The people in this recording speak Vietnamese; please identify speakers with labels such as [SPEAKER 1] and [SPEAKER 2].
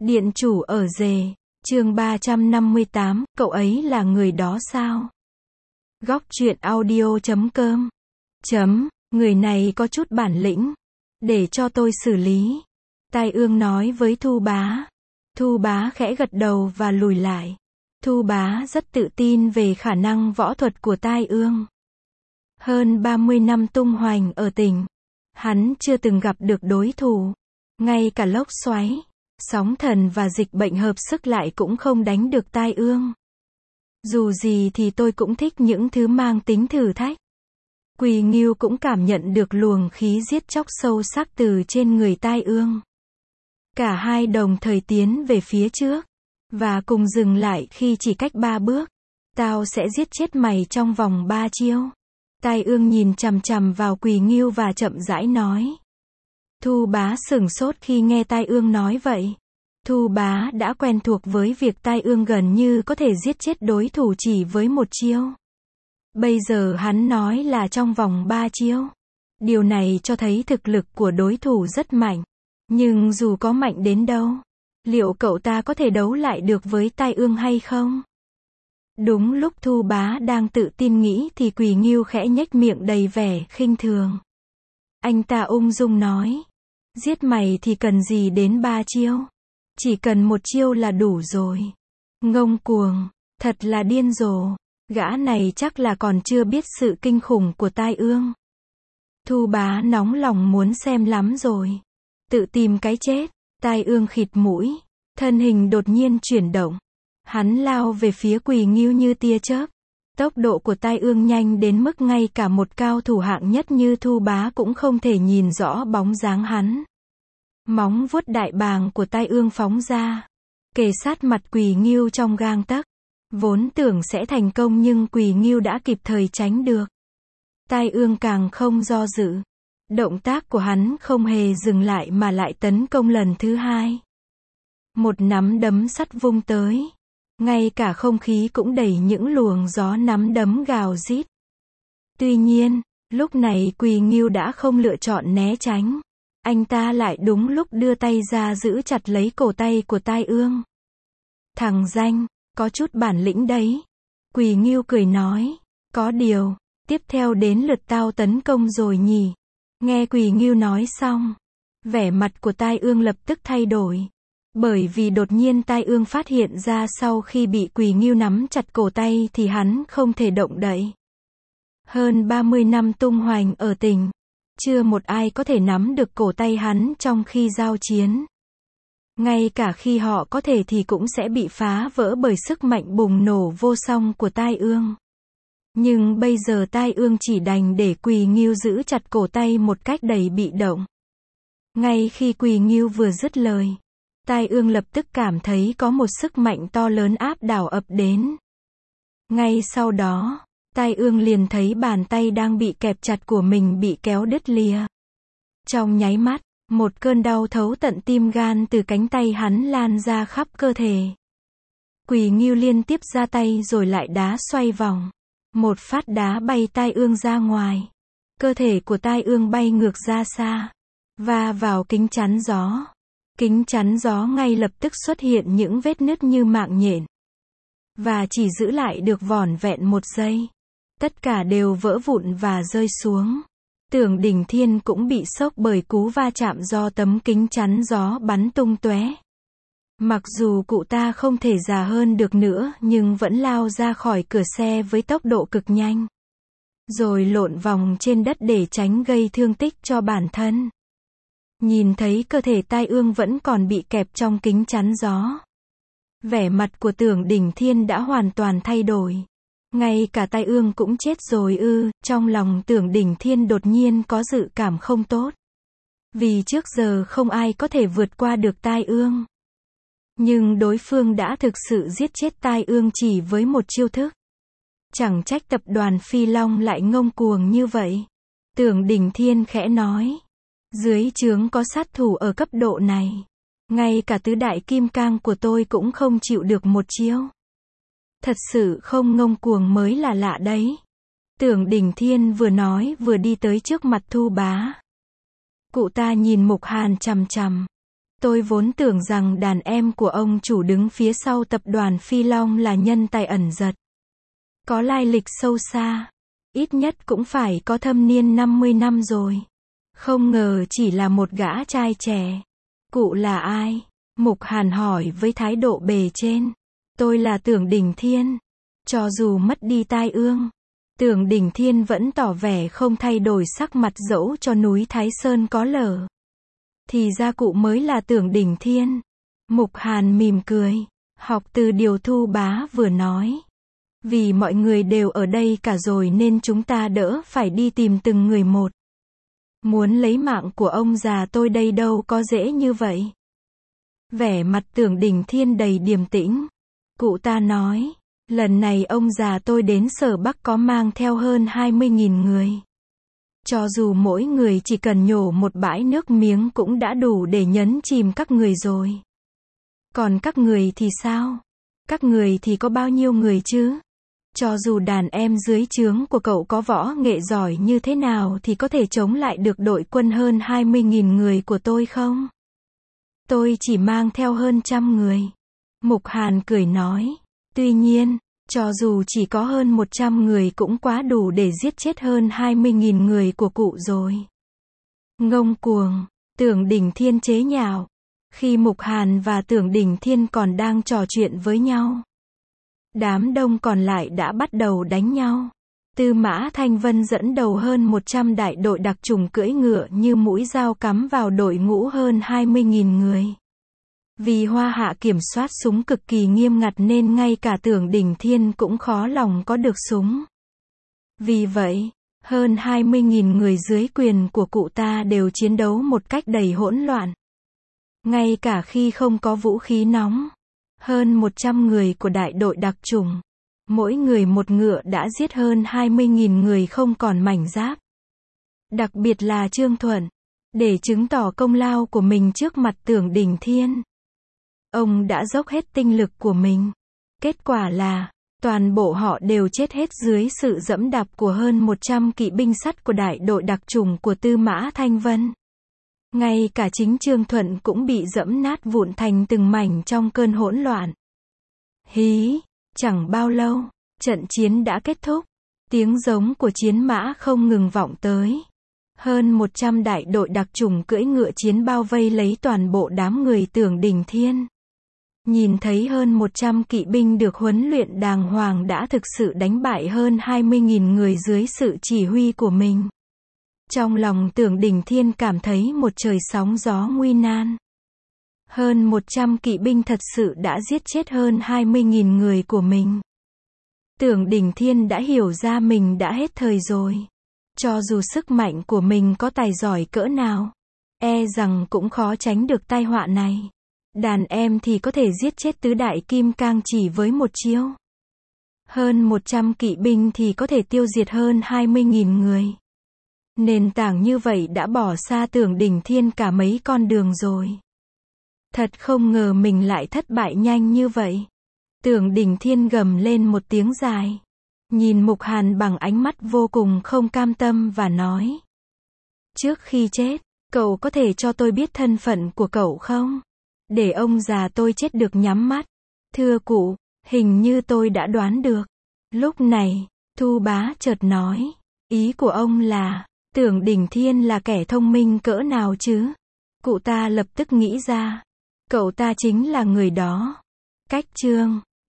[SPEAKER 1] Điện chủ ở rể, chương 358, cậu ấy là người đó sao? Góc truyện audio.com Người này có chút bản lĩnh, để cho tôi xử lý. Tai Ương nói với Thu Bá. Thu Bá khẽ gật đầu và lùi lại. Thu Bá rất tự tin về khả năng võ thuật của Tai Ương. Hơn 30 năm tung hoành ở tỉnh, hắn chưa từng gặp được đối thủ. Ngay cả lốc xoáy, sóng thần và dịch bệnh hợp sức lại cũng không đánh được Tai Ương. Dù gì thì tôi cũng thích những thứ mang tính thử thách. Quỳ Ngưu cũng cảm nhận được luồng khí giết chóc sâu sắc từ trên người Tai Ương. Cả hai đồng thời tiến về phía trước, và cùng dừng lại khi chỉ cách 3 bước. Tao sẽ giết chết mày trong vòng 3 chiêu. Tai Ương nhìn chằm chằm vào Quỳ Ngưu và chậm rãi nói. Thu Bá sửng sốt khi nghe Tai Ương nói vậy. Thu Bá đã quen thuộc với việc Tai Ương gần như có thể giết chết đối thủ chỉ với một chiêu. Bây giờ hắn nói là trong vòng 3 chiêu. Điều này cho thấy thực lực của đối thủ rất mạnh. Nhưng dù có mạnh đến đâu, liệu cậu ta có thể đấu lại được với Tai Ương hay không? Đúng lúc Thu Bá đang tự tin nghĩ thì Quỳ Ngưu khẽ nhếch miệng đầy vẻ khinh thường. Anh ta ung dung nói. Giết mày thì cần gì đến 3 chiêu? Chỉ cần một chiêu là đủ rồi. Ngông cuồng, thật là điên rồ. Gã này chắc là còn chưa biết sự kinh khủng của Tai Ương. Thu Bá nóng lòng muốn xem lắm rồi. Tự tìm cái chết. Tai Ương khịt mũi, thân hình đột nhiên chuyển động. Hắn lao về phía Quỳ Ngưu như tia chớp. Tốc độ của Tai Ương nhanh đến mức ngay cả một cao thủ hạng nhất như Thu Bá cũng không thể nhìn rõ bóng dáng hắn. Móng vuốt đại bàng của Tai Ương phóng ra, kề sát mặt Quỳ Ngưu trong gang tấc. Vốn tưởng sẽ thành công nhưng Quỳ Ngưu đã kịp thời tránh được. Tai Ương càng không do dự. Động tác của hắn không hề dừng lại mà lại tấn công lần thứ hai. Một nắm đấm sắt vung tới. Ngay cả không khí cũng đầy những luồng gió nắm đấm gào rít. Tuy nhiên, lúc này Quỳ Ngưu đã không lựa chọn né tránh. Anh ta lại đúng lúc đưa tay ra giữ chặt lấy cổ tay của Tai Ương. Thằng danh, có chút bản lĩnh đấy. Quỳ Ngưu cười nói. Có điều, tiếp theo đến lượt tao tấn công rồi nhỉ. Nghe Quỳ Ngưu nói xong, vẻ mặt của Tai Ương lập tức thay đổi. Bởi vì đột nhiên Tai Ương phát hiện ra sau khi bị Quỳ Ngưu nắm chặt cổ tay thì hắn không thể động đậy. Hơn 30 năm tung hoành ở tỉnh, chưa một ai có thể nắm được cổ tay hắn trong khi giao chiến. Ngay cả khi họ có thể thì cũng sẽ bị phá vỡ bởi sức mạnh bùng nổ vô song của Tai Ương. Nhưng bây giờ Tai Ương chỉ đành để Quỳ Ngưu giữ chặt cổ tay một cách đầy bị động. Ngay khi Quỳ Ngưu vừa dứt lời, Tai Ương lập tức cảm thấy có một sức mạnh to lớn áp đảo ập đến. Ngay sau đó, Tai Ương liền thấy bàn tay đang bị kẹp chặt của mình bị kéo đứt lìa. Trong nháy mắt, một cơn đau thấu tận tim gan từ cánh tay hắn lan ra khắp cơ thể. Quỳ Ngưu liên tiếp ra tay rồi lại đá xoay vòng. Một phát đá bay Tai Ương ra ngoài. Cơ thể của Tai Ương bay ngược ra xa, va vào kính chắn gió. Kính chắn gió ngay lập tức xuất hiện những vết nứt như mạng nhện. Và chỉ giữ lại được vỏn vẹn 1 giây. Tất cả đều vỡ vụn và rơi xuống. Tưởng Đỉnh Thiên cũng bị sốc bởi cú va chạm do tấm kính chắn gió bắn tung tóe. Mặc dù cụ ta không thể già hơn được nữa nhưng vẫn lao ra khỏi cửa xe với tốc độ cực nhanh. Rồi lộn vòng trên đất để tránh gây thương tích cho bản thân. Nhìn thấy cơ thể Tai Ương vẫn còn bị kẹp trong kính chắn gió. Vẻ mặt của Tưởng Đỉnh Thiên đã hoàn toàn thay đổi. Ngay cả Tai Ương cũng chết rồi ư? Trong lòng Tưởng Đỉnh Thiên đột nhiên có dự cảm không tốt. Vì trước giờ không ai có thể vượt qua được Tai Ương. Nhưng đối phương đã thực sự giết chết Tai Ương chỉ với một chiêu thức. Chẳng trách tập đoàn Phi Long lại ngông cuồng như vậy. Tưởng Đỉnh Thiên khẽ nói. Dưới trướng có sát thủ ở cấp độ này. Ngay cả tứ đại kim cang của tôi cũng không chịu được một chiêu. Thật sự không ngông cuồng mới là lạ đấy. Tưởng Đỉnh Thiên vừa nói vừa đi tới trước mặt Thu Bá. Cụ ta nhìn Mục Hàn chằm chằm. Tôi vốn tưởng rằng đàn em của ông chủ đứng phía sau tập đoàn Phi Long là nhân tài ẩn giật. Có lai lịch sâu xa. Ít nhất cũng phải có thâm niên 50 năm rồi. Không ngờ chỉ là một gã trai trẻ. Cụ là ai? Mục Hàn hỏi với thái độ bề trên. Tôi là Tưởng Đình Thiên. Cho dù mất đi tai ương, Tưởng Đình Thiên vẫn tỏ vẻ không thay đổi sắc mặt dẫu cho núi Thái Sơn có lở. Thì ra cụ mới là Tưởng Đình Thiên. Mục Hàn mỉm cười, học từ điều Thu Bá vừa nói. Vì mọi người đều ở đây cả rồi nên chúng ta đỡ phải đi tìm từng người một. Muốn lấy mạng của ông già tôi đây đâu có dễ như vậy. Vẻ mặt Tưởng Đình Thiên đầy điềm tĩnh. Cụ ta nói, lần này ông già tôi đến Sở Bắc có mang theo hơn 20.000 người. Cho dù mỗi người chỉ cần nhổ một bãi nước miếng cũng đã đủ để nhấn chìm các người rồi. Còn các người thì sao? Các người thì có bao nhiêu người chứ? Cho dù đàn em dưới trướng của cậu có võ nghệ giỏi như thế nào thì có thể chống lại được đội quân hơn 20.000 người của tôi không? Tôi chỉ mang theo hơn 100 người. Mục Hàn cười nói. Tuy nhiên, cho dù chỉ có hơn 100 người cũng quá đủ để giết chết hơn 20.000 người của cụ rồi. Ngông cuồng, Tưởng Đình Thiên chế nhạo. Khi Mục Hàn và Tưởng Đình Thiên còn đang trò chuyện với nhau, đám đông còn lại đã bắt đầu đánh nhau. Tư Mã Thanh Vân dẫn đầu hơn 100 đại đội đặc chủng cưỡi ngựa như mũi dao cắm vào đội ngũ hơn 20.000 người. Vì Hoa Hạ kiểm soát súng cực kỳ nghiêm ngặt nên ngay cả Tưởng Đình Thiên cũng khó lòng có được súng. Vì vậy, hơn 20.000 người dưới quyền của cụ ta đều chiến đấu một cách đầy hỗn loạn. Ngay cả khi không có vũ khí nóng, hơn 100 người của đại đội đặc chủng, mỗi người một ngựa đã giết hơn 20.000 người không còn mảnh giáp. Đặc biệt là Trương Thuận, để chứng tỏ công lao của mình trước mặt Tưởng Đình Thiên. Ông đã dốc hết tinh lực của mình. Kết quả là, toàn bộ họ đều chết hết dưới sự dẫm đạp của hơn 100 kỵ binh sắt của đại đội đặc chủng của Tư Mã Thanh Vân. Ngay cả chính Trương Thuận cũng bị dẫm nát vụn thành từng mảnh trong cơn hỗn loạn. Hí, chẳng bao lâu, trận chiến đã kết thúc. Tiếng giống của chiến mã không ngừng vọng tới. Hơn 100 đại đội đặc chủng cưỡi ngựa chiến bao vây lấy toàn bộ đám người Tưởng Đình Thiên. Nhìn thấy hơn 100 kỵ binh được huấn luyện đàng hoàng đã thực sự đánh bại hơn 20.000 người dưới sự chỉ huy của mình. Trong lòng Tưởng Đình Thiên cảm thấy một trời sóng gió nguy nan. Hơn 100 kỵ binh thật sự đã giết chết hơn 20.000 người của mình. Tưởng Đình Thiên đã hiểu ra mình đã hết thời rồi. Cho dù sức mạnh của mình có tài giỏi cỡ nào, e rằng cũng khó tránh được tai họa này. Đàn em thì có thể giết chết tứ đại kim cang chỉ với một chiêu. Hơn 100 kỵ binh thì có thể tiêu diệt hơn 20.000 người. Nền tảng như vậy đã bỏ xa Tưởng Đình Thiên cả mấy con đường rồi. Thật không ngờ mình lại thất bại nhanh như vậy. Tưởng Đình Thiên gầm lên một tiếng dài. Nhìn Mục Hàn bằng ánh mắt vô cùng không cam tâm và nói. Trước khi chết, cậu có thể cho tôi biết thân phận của cậu không? Để ông già tôi chết được nhắm mắt. Thưa cụ, hình như tôi đã đoán được. Lúc này, Thu Bá chợt nói. Ý của ông là, Tưởng Đình Thiên là kẻ thông minh cỡ nào chứ? Cụ ta lập tức nghĩ ra. Cậu ta chính là người đó. Cách chương